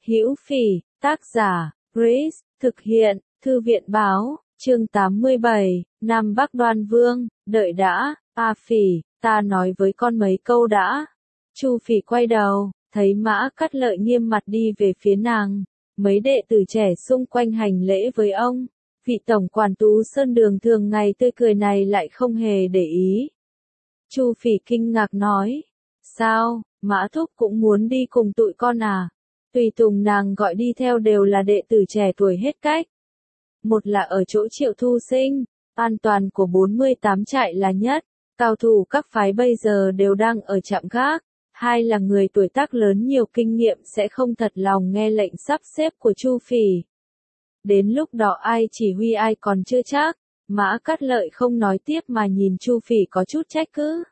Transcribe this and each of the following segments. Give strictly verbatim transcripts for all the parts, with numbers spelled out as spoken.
Hữu Phỉ, tác giả, Grace, thực hiện, Thư viện báo, chương tám mươi bảy, Nam Bắc Đoan Vương, đợi đã, A Phỉ, ta nói với con mấy câu đã. Chu Phỉ quay đầu, thấy Mã Cát Lợi nghiêm mặt đi về phía nàng, mấy đệ tử trẻ xung quanh hành lễ với ông. Vị tổng quản Tú Sơn Đường thường ngày tươi cười này lại không hề để ý. Chu Phỉ kinh ngạc nói, sao, Mã Thúc cũng muốn đi cùng tụi con à? Tùy tùng nàng gọi đi theo đều là đệ tử trẻ tuổi hết cách. Một là ở chỗ Triệu Thu Sinh, an toàn của bốn mươi tám trại là nhất, cao thủ các phái bây giờ đều đang ở trạm gác. Hai là người tuổi tác lớn nhiều kinh nghiệm sẽ không thật lòng nghe lệnh sắp xếp của Chu Phỉ. Đến lúc đó ai chỉ huy ai còn chưa chắc. Mã Cát Lợi không nói tiếp mà nhìn Chu Phỉ có chút trách cứ.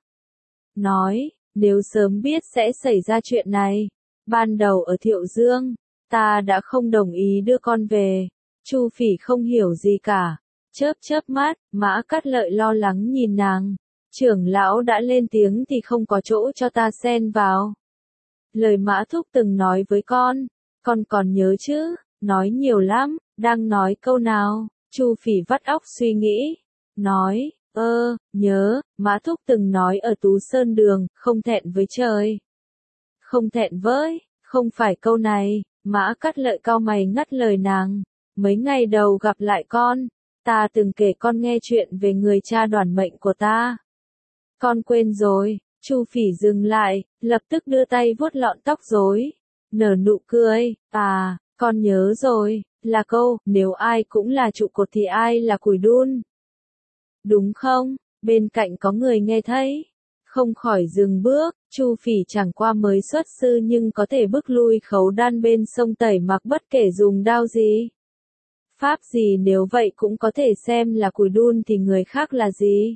Nói, nếu sớm biết sẽ xảy ra chuyện này, ban đầu ở Thiệu Dương, ta đã không đồng ý đưa con về. Chu Phỉ không hiểu gì cả, chớp chớp mắt, Mã Cát Lợi lo lắng nhìn nàng. Trưởng lão đã lên tiếng thì không có chỗ cho ta xen vào. Lời Mã Thúc từng nói với con, con còn nhớ chứ? Nói nhiều lắm, đang nói câu nào? Chu Phỉ vắt óc suy nghĩ, nói, ơ, nhớ, Mã Thúc từng nói ở Tú Sơn Đường, không thẹn với trời. Không thẹn với, không phải câu này. Mã Cát Lợi cau mày ngắt lời nàng, mấy ngày đầu gặp lại con, ta từng kể con nghe chuyện về người cha đoản mệnh của ta. Con quên rồi. Chu Phỉ dừng lại, lập tức đưa tay vuốt lọn tóc rối, nở nụ cười, à, con nhớ rồi, là câu, nếu ai cũng là trụ cột thì ai là củi đun. Đúng không? Bên cạnh có người nghe thấy, không khỏi dừng bước. Chu Phỉ chẳng qua mới xuất sư nhưng có thể bức lui Khấu Đan bên sông Tẩy Mặc bất kể dùng đao gì. Pháp gì nếu vậy cũng có thể xem là củi đun thì người khác là gì?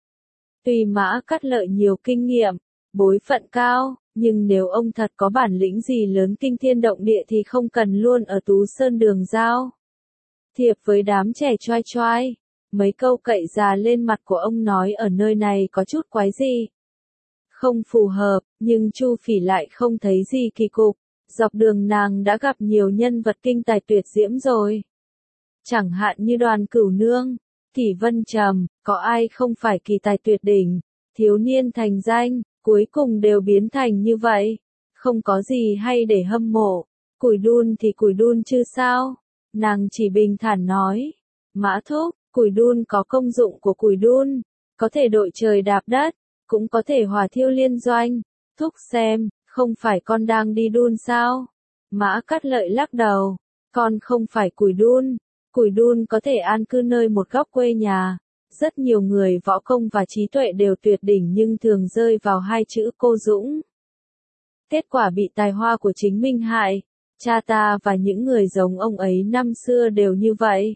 Tuy Mã Cát Lợi nhiều kinh nghiệm, bối phận cao, nhưng nếu ông thật có bản lĩnh gì lớn kinh thiên động địa thì không cần luôn ở Tú Sơn Đường giao thiệp với đám trẻ choai choai. Mấy câu cậy già lên mặt của ông nói ở nơi này có chút quái gì. Không phù hợp, nhưng Chu Phỉ lại không thấy gì kỳ cục. Dọc đường nàng đã gặp nhiều nhân vật kinh tài tuyệt diễm rồi. Chẳng hạn như Đoàn Cửu Nương, Kỷ Vân Trầm, có ai không phải kỳ tài tuyệt đỉnh, thiếu niên thành danh, cuối cùng đều biến thành như vậy. Không có gì hay để hâm mộ, củi đun thì củi đun chứ sao? Nàng chỉ bình thản nói, Mã Thúc, củi đun có công dụng của củi đun, có thể đội trời đạp đất, cũng có thể hỏa thiêu liên doanh. Thúc xem, không phải con đang đi đun sao? Mã Cát Lợi lắc đầu, con không phải củi đun. Củi đun có thể an cư nơi một góc quê nhà. Rất nhiều người võ công và trí tuệ đều tuyệt đỉnh nhưng thường rơi vào hai chữ cô dũng. Kết quả bị tài hoa của chính mình hại. Cha ta và những người giống ông ấy năm xưa đều như vậy.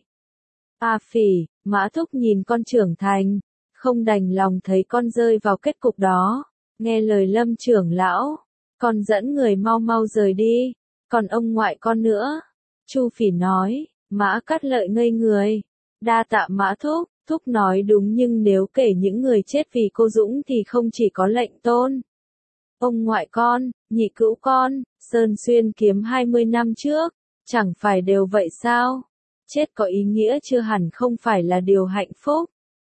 A Phỉ, Mã Thúc nhìn con trưởng thành, không đành lòng thấy con rơi vào kết cục đó. Nghe lời Lâm trưởng lão, con dẫn người mau mau rời đi, còn ông ngoại con nữa. Chu Phỉ nói. Mã Cát Lợi ngây người. Đa tạ Mã Thúc, Thúc nói đúng nhưng nếu kể những người chết vì cô dũng thì không chỉ có lệnh tôn. Ông ngoại con, nhị cữu con, Sơn Xuyên kiếm hai mươi năm trước, chẳng phải đều vậy sao? Chết có ý nghĩa chưa hẳn không phải là điều hạnh phúc.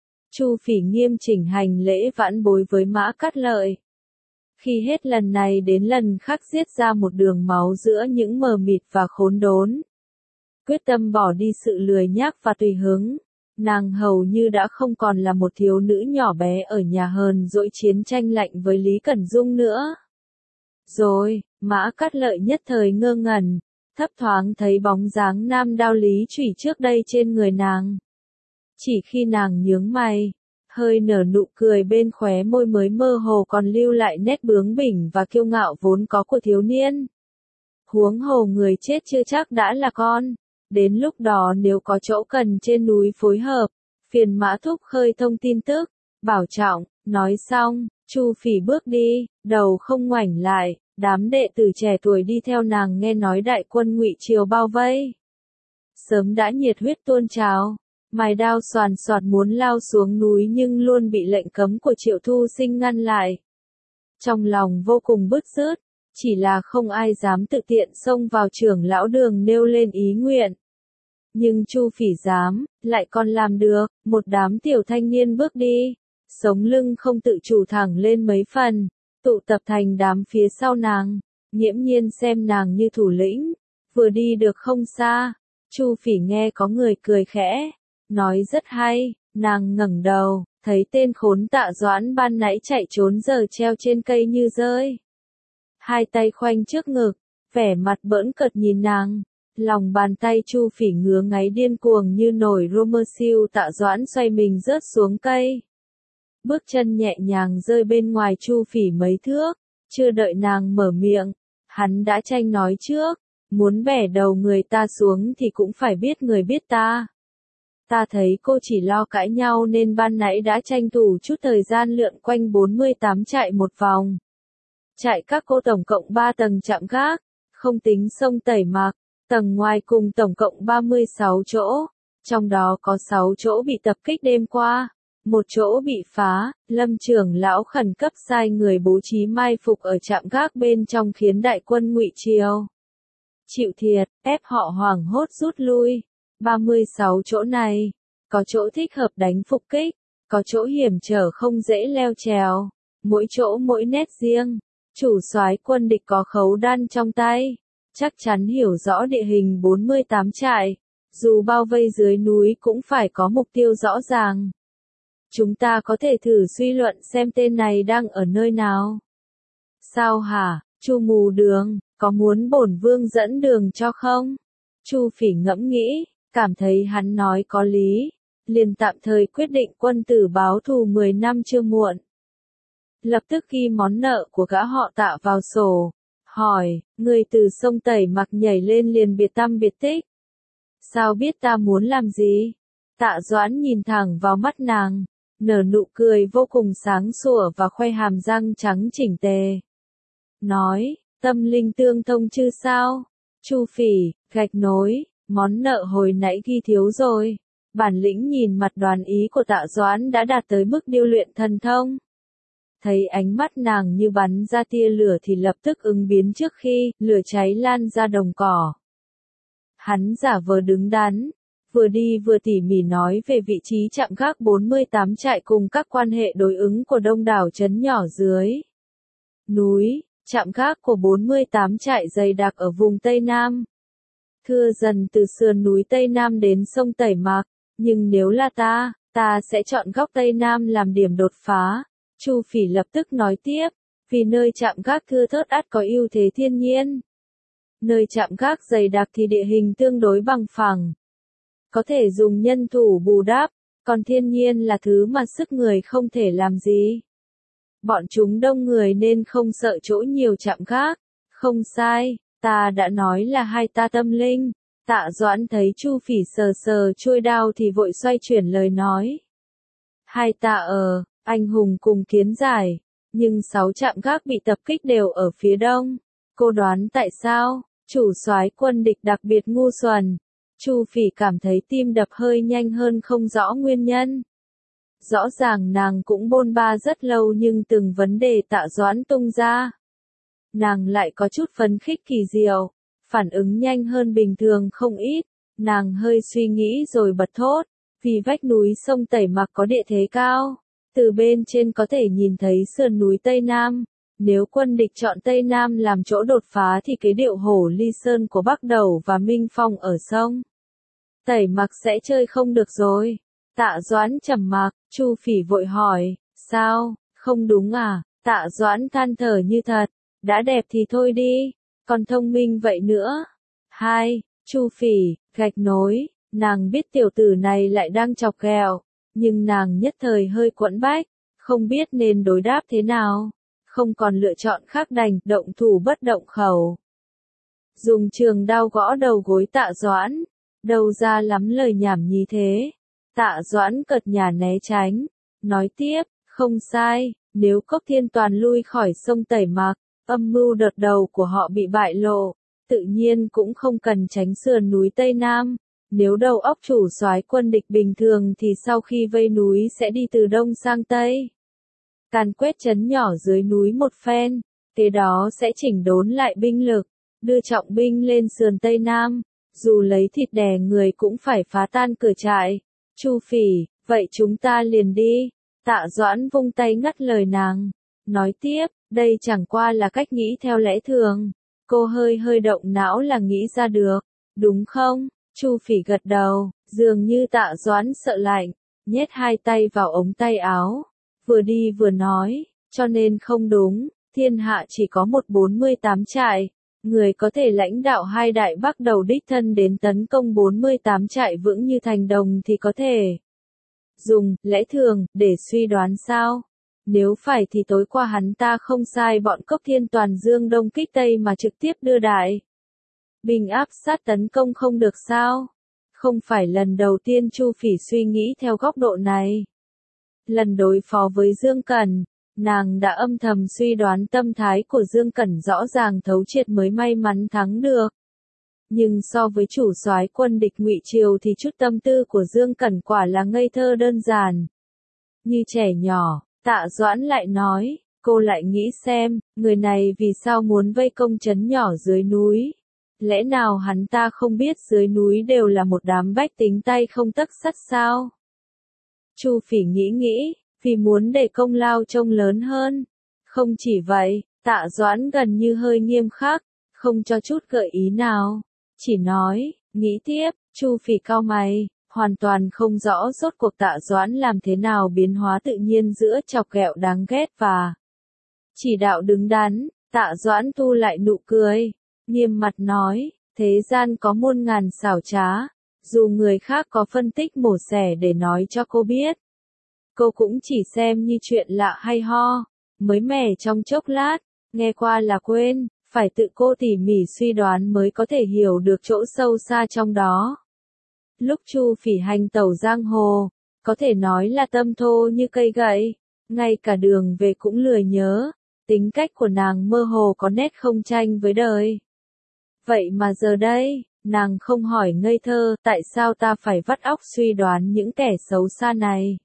Chu Phỉ nghiêm chỉnh hành lễ vãn bối với Mã Cát Lợi. Khi hết lần này đến lần khác giết ra một đường máu giữa những mờ mịt và khốn đốn. Quyết tâm bỏ đi sự lười nhác và tùy hứng, nàng hầu như đã không còn là một thiếu nữ nhỏ bé ở nhà hờn dỗi chiến tranh lạnh với Lý Cẩn Dung nữa. Rồi, Mã Cát Lợi nhất thời ngơ ngẩn, thấp thoáng thấy bóng dáng nam đao Lý Chủy trước đây trên người nàng. Chỉ khi nàng nhướng mày, hơi nở nụ cười bên khóe môi mới mơ hồ còn lưu lại nét bướng bỉnh và kiêu ngạo vốn có của thiếu niên. Huống hồ người chết chưa chắc đã là con. Đến lúc đó nếu có chỗ cần trên núi phối hợp, phiền Mã Thúc khơi thông tin tức, bảo trọng. Nói xong, Chu Phỉ bước đi, đầu không ngoảnh lại. Đám đệ tử trẻ tuổi đi theo nàng nghe nói đại quân Ngụy Triều bao vây, sớm đã nhiệt huyết tuôn trào, mài đao xoàn xoạt muốn lao xuống núi nhưng luôn bị lệnh cấm của Triệu Thu Sinh ngăn lại. Trong lòng vô cùng bứt rứt, chỉ là không ai dám tự tiện xông vào trưởng lão đường nêu lên ý nguyện. Nhưng Chu Phỉ dám, lại còn làm được, một đám tiểu thanh niên bước đi, sống lưng không tự chủ thẳng lên mấy phần, tụ tập thành đám phía sau nàng, nghiễm nhiên xem nàng như thủ lĩnh, vừa đi được không xa, Chu Phỉ nghe có người cười khẽ, nói rất hay, nàng ngẩng đầu, thấy tên khốn Tạ Doãn ban nãy chạy trốn giờ treo trên cây như rơi. Hai tay khoanh trước ngực, vẻ mặt bỡn cợt nhìn nàng, lòng bàn tay Chu Phỉ ngứa ngáy điên cuồng như nổi rô siêu. Tạ Doãn xoay mình rớt xuống cây. Bước chân nhẹ nhàng rơi bên ngoài Chu Phỉ mấy thước, chưa đợi nàng mở miệng, hắn đã tranh nói trước, muốn bẻ đầu người ta xuống thì cũng phải biết người biết ta. Ta thấy cô chỉ lo cãi nhau nên ban nãy đã tranh thủ chút thời gian lượn quanh bốn mươi tám trại một vòng. Trại các cô tổng cộng ba tầng chạm gác, không tính sông Tẩy Mạc, tầng ngoài cùng tổng cộng ba mươi sáu chỗ, trong đó có sáu chỗ bị tập kích đêm qua, một chỗ bị phá, Lâm trưởng lão khẩn cấp sai người bố trí mai phục ở trạm gác bên trong khiến đại quân Ngụy Triều chịu thiệt, ép họ hoảng hốt rút lui. ba mươi sáu chỗ này, có chỗ thích hợp đánh phục kích, có chỗ hiểm trở không dễ leo trèo, mỗi chỗ mỗi nét riêng. Chủ soái quân địch có khấu đan trong tay, chắc chắn hiểu rõ địa hình bốn mươi tám trại, dù bao vây dưới núi cũng phải có mục tiêu rõ ràng. Chúng ta có thể thử suy luận xem tên này đang ở nơi nào. Sao hả, Chu mù đường, có muốn bổn vương dẫn đường cho không? Chu Phỉ ngẫm nghĩ, cảm thấy hắn nói có lý, liền tạm thời quyết định quân tử báo thù mười năm chưa muộn. Lập tức ghi món nợ của gã họ Tạ vào sổ, hỏi, người từ sông Tẩy Mạc nhảy lên liền biệt tăm biệt tích. Sao biết ta muốn làm gì? Tạ Doãn nhìn thẳng vào mắt nàng, nở nụ cười vô cùng sáng sủa và khoe hàm răng trắng chỉnh tề. Nói, tâm linh tương thông chứ sao? Chu Phỉ, gạch nối, món nợ hồi nãy ghi thiếu rồi. Bản lĩnh nhìn mặt đoán ý của Tạ Doãn đã đạt tới mức điêu luyện thần thông. Thấy ánh mắt nàng như bắn ra tia lửa thì lập tức ứng biến trước khi lửa cháy lan ra đồng cỏ. Hắn giả vờ đứng đắn, vừa đi vừa tỉ mỉ nói về vị trí trạm gác bốn mươi tám trại cùng các quan hệ đối ứng của đông đảo trấn nhỏ dưới núi. Trạm gác của bốn mươi tám trại dày đặc ở vùng Tây Nam. Thưa dần từ sườn núi Tây Nam đến sông Tẩy Mạc, nhưng nếu là ta, ta sẽ chọn góc Tây Nam làm điểm đột phá. Chu Phỉ lập tức nói tiếp, vì nơi trạm gác thưa thớt ắt có ưu thế thiên nhiên. Nơi trạm gác dày đặc thì địa hình tương đối bằng phẳng. Có thể dùng nhân thủ bù đắp, còn thiên nhiên là thứ mà sức người không thể làm gì. Bọn chúng đông người nên không sợ chỗ nhiều trạm gác. Không sai, ta đã nói là hai ta tâm linh. Tạ Doãn thấy Chu Phỉ sờ sờ chuôi đao thì vội xoay chuyển lời nói. Hai ta ở, anh hùng cùng kiến giải, nhưng sáu trạm gác bị tập kích đều ở phía đông. Cô đoán tại sao? Chủ soái quân địch đặc biệt ngu xuẩn. Chu Phỉ cảm thấy tim đập hơi nhanh hơn không rõ nguyên nhân. Rõ ràng nàng cũng bôn ba rất lâu nhưng từng vấn đề Tạ Doãn tung ra, nàng lại có chút phấn khích kỳ diệu, phản ứng nhanh hơn bình thường không ít. Nàng hơi suy nghĩ rồi bật thốt, vì vách núi sông Tẩy Mạc có địa thế cao, từ bên trên có thể nhìn thấy sườn núi Tây Nam. Nếu quân địch chọn Tây Nam làm chỗ đột phá thì cái điệu Hổ Ly Sơn của Bắc Đầu và Minh Phong ở sông Tẩy Mạc sẽ chơi không được rồi. Tạ Doãn trầm mặc, Chu Phỉ vội hỏi, sao, không đúng à? Tạ Doãn than thở như thật, đã đẹp thì thôi đi, còn thông minh vậy nữa. Hai, Chu Phỉ, gạch nối, nàng biết tiểu tử này lại đang chọc ghẹo, nhưng nàng nhất thời hơi quẫn bách, không biết nên đối đáp thế nào, không còn lựa chọn khác đành động thủ bất động khẩu. Dùng trường đao gõ đầu gối Tạ Doãn, đâu ra lắm lời nhảm nhí thế. Tạ Doãn cợt nhả né tránh, nói tiếp, không sai, nếu Cốc Thiên toàn lui khỏi sông Tẩy Mạc, âm mưu đợt đầu của họ bị bại lộ, tự nhiên cũng không cần tránh sườn núi Tây Nam. Nếu đầu óc chủ soái quân địch bình thường thì sau khi vây núi sẽ đi từ đông sang tây, càn quét trấn nhỏ dưới núi một phen, Kế đó sẽ chỉnh đốn lại binh lực, đưa trọng binh lên sườn Tây Nam, dù lấy thịt đè người cũng phải phá tan cửa trại. Chu Phỉ, vậy chúng ta liền đi. Tạ Doãn vung tay ngắt lời nàng, nói tiếp, đây chẳng qua là cách nghĩ theo lẽ thường. Cô hơi hơi động não là nghĩ ra được, đúng không? Chu Phỉ gật đầu, dường như Tạ Doãn sợ lạnh, nhét hai tay vào ống tay áo, vừa đi vừa nói, cho nên không đúng, thiên hạ chỉ có một bốn mươi tám trại, người có thể lãnh đạo hai đại Bắc đầu đích thân đến tấn công bốn mươi tám trại vững như thành đồng thì có thể dùng lẽ thường để suy đoán sao? Nếu phải thì tối qua hắn ta không sai bọn Cốc Thiên toàn dương đông kích tây mà trực tiếp đưa đại binh áp sát tấn công không được sao? Không phải lần đầu tiên Chu Phỉ suy nghĩ theo góc độ này. Lần đối phó với Dương Cẩn, nàng đã âm thầm suy đoán tâm thái của Dương Cẩn rõ ràng thấu triệt mới may mắn thắng được. Nhưng so với chủ soái quân địch Ngụy Triều thì chút tâm tư của Dương Cẩn quả là ngây thơ đơn giản. Như trẻ nhỏ, Tạ Doãn lại nói, cô lại nghĩ xem, người này vì sao muốn vây công trấn nhỏ dưới núi. Lẽ nào hắn ta không biết dưới núi đều là một đám bách tính tay không tấc sắt sao? Chu Phỉ nghĩ nghĩ, vì muốn để công lao trông lớn hơn. Không chỉ vậy, Tạ Doãn gần như hơi nghiêm khắc, không cho chút gợi ý nào. Chỉ nói, nghĩ tiếp, Chu Phỉ cau mày, hoàn toàn không rõ rốt cuộc Tạ Doãn làm thế nào biến hóa tự nhiên giữa chọc ghẹo đáng ghét và chỉ đạo đứng đắn. Tạ Doãn thu lại nụ cười, nghiêm mặt nói, thế gian có muôn ngàn xảo trá, dù người khác có phân tích mổ xẻ để nói cho cô biết, cô cũng chỉ xem như chuyện lạ hay ho, mới mẻ trong chốc lát, nghe qua là quên, phải tự cô tỉ mỉ suy đoán mới có thể hiểu được chỗ sâu xa trong đó. Lúc Chu Phỉ hành tẩu giang hồ, có thể nói là tâm thô như cây gậy, ngay cả đường về cũng lười nhớ, tính cách của nàng mơ hồ có nét không tranh với đời. Vậy mà giờ đây, nàng không hỏi ngây thơ, tại sao ta phải vắt óc suy đoán những kẻ xấu xa này.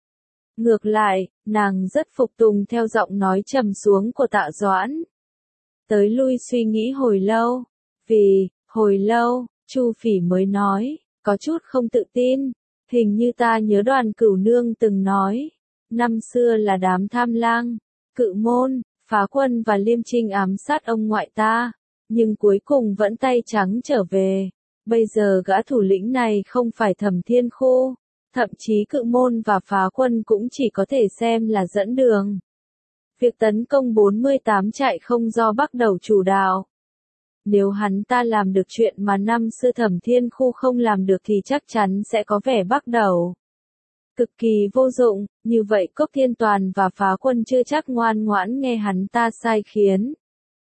Ngược lại, nàng rất phục tùng theo giọng nói trầm xuống của Tạ Doãn. Tới lui suy nghĩ hồi lâu, vì, hồi lâu, Chu Phỉ mới nói, có chút không tự tin, hình như ta nhớ Đoàn Cửu Nương từng nói, năm xưa là đám tham lang, Cự Môn, Phá Quân và Liêm Trinh ám sát ông ngoại ta, nhưng cuối cùng vẫn tay trắng trở về. Bây giờ gã thủ lĩnh này không phải Thẩm Thiên Khu, thậm chí Cự Môn và Phá Quân cũng chỉ có thể xem là dẫn đường. Việc tấn công bốn mươi tám trại không do Bắc đầu chủ đạo. Nếu hắn ta làm được chuyện mà năm xưa Thẩm Thiên Khu không làm được thì chắc chắn sẽ có vẻ Bắc đầu cực kỳ vô dụng, như vậy Cốc Thiên Toàn và Phá Quân chưa chắc ngoan ngoãn nghe hắn ta sai khiến.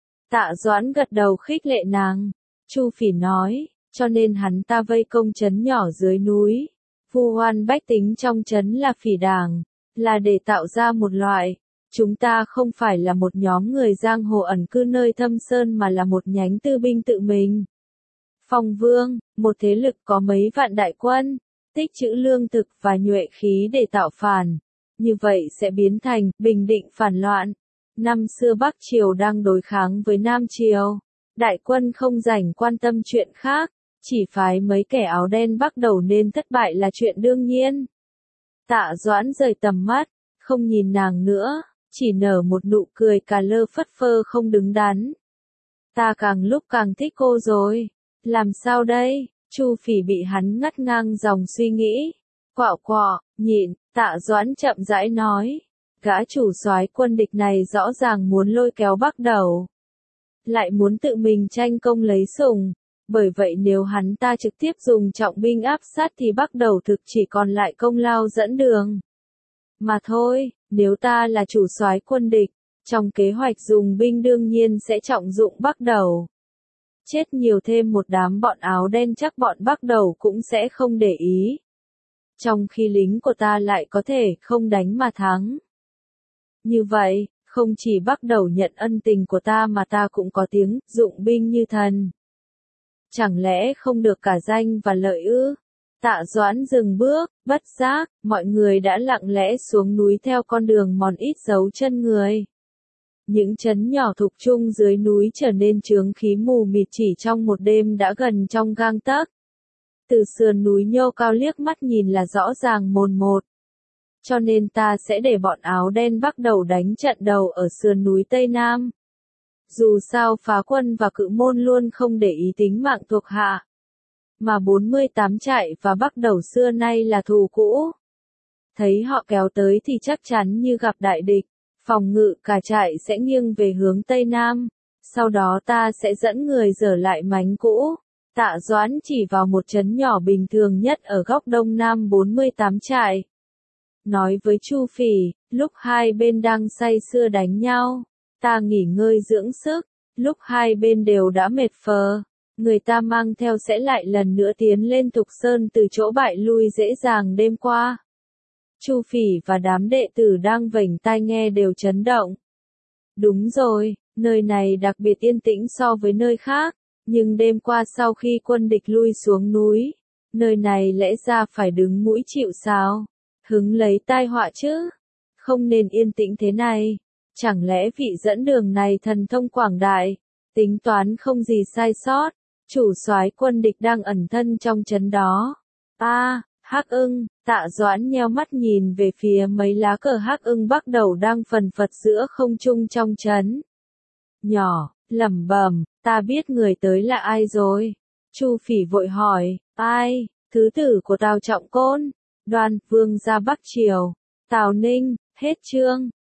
Tạ Doãn gật đầu khích lệ nàng. Chu Phỉ nói, cho nên hắn ta vây công trấn nhỏ dưới núi, vu oan bách tính trong trấn là phỉ đảng, là để tạo ra một loại, chúng ta không phải là một nhóm người giang hồ ẩn cư nơi thâm sơn mà là một nhánh tư binh tự mình. Phong Vương, một thế lực có mấy vạn đại quân, tích trữ lương thực và nhuệ khí để tạo phản, như vậy sẽ biến thành bình định phản loạn. Năm xưa Bắc Triều đang đối kháng với Nam Triều, đại quân không rảnh quan tâm chuyện khác, chỉ phái mấy kẻ áo đen Bắc đầu nên thất bại là chuyện đương nhiên. Tạ Doãn rời tầm mắt, không nhìn nàng nữa, chỉ nở một nụ cười cà lơ phất phơ không đứng đắn. Ta càng lúc càng thích cô rồi, làm sao đây? Chu Phỉ bị hắn ngắt ngang dòng suy nghĩ. Quạo quọ, nhịn, Tạ Doãn chậm rãi nói. Gã chủ soái quân địch này rõ ràng muốn lôi kéo Bắc đầu, lại muốn tự mình tranh công lấy sủng, bởi vậy nếu hắn ta trực tiếp dùng trọng binh áp sát thì Bắc đầu thực chỉ còn lại công lao dẫn đường. Mà thôi, nếu ta là chủ soái quân địch, trong kế hoạch dùng binh đương nhiên sẽ trọng dụng Bắc đầu. Chết nhiều thêm một đám bọn áo đen chắc bọn Bắc đầu cũng sẽ không để ý. Trong khi lính của ta lại có thể không đánh mà thắng. Như vậy, không chỉ Bắc đầu nhận ân tình của ta mà ta cũng có tiếng dụng binh như thần. Chẳng lẽ không được cả danh và lợi ư? Tạ Doãn dừng bước, bất giác, mọi người đã lặng lẽ xuống núi theo con đường mòn ít dấu chân người. Những trấn nhỏ thuộc trung dưới núi trở nên chướng khí mù mịt chỉ trong một đêm đã gần trong gang tấc. Từ sườn núi nhô cao liếc mắt nhìn là rõ ràng mồn một. Cho nên ta sẽ để bọn áo đen bắt đầu đánh trận đầu ở sườn núi Tây Nam. Dù sao phá quân và cự môn luôn không để ý tính mạng thuộc hạ. Mà bốn mươi tám trại và bắt đầu xưa nay là thù cũ. Thấy họ kéo tới thì chắc chắn như gặp đại địch. Phòng ngự cả trại sẽ nghiêng về hướng Tây Nam. Sau đó ta sẽ dẫn người dở lại mánh cũ. Tạ Doãn chỉ vào một trấn nhỏ bình thường nhất ở góc đông nam bốn mươi tám trại. Nói với Chu Phỉ, lúc hai bên đang say sưa đánh nhau, ta nghỉ ngơi dưỡng sức, lúc hai bên đều đã mệt phờ, người ta mang theo sẽ lại lần nữa tiến lên Thục Sơn từ chỗ bại lui dễ dàng đêm qua. Chu Phỉ và đám đệ tử đang vểnh tai nghe đều chấn động. Đúng rồi, nơi này đặc biệt yên tĩnh so với nơi khác, nhưng đêm qua sau khi quân địch lui xuống núi, nơi này lẽ ra phải đứng mũi chịu sào, hứng lấy tai họa chứ, không nên yên tĩnh thế này. Chẳng lẽ vị dẫn đường này thần thông quảng đại, tính toán không gì sai sót, chủ soái quân địch đang ẩn thân trong trấn đó. A, à, Hắc Ưng, Tạ Doãn nheo mắt nhìn về phía mấy lá cờ Hắc Ưng bắt đầu đang phần phật giữa không trung trong trấn. Nhỏ, lẩm bẩm, ta biết người tới là ai rồi. Chu Phỉ vội hỏi, ai? Thứ tử của Tào Trọng Côn, Đoan Vương ra Bắc Triều. Tào Ninh, hết chương.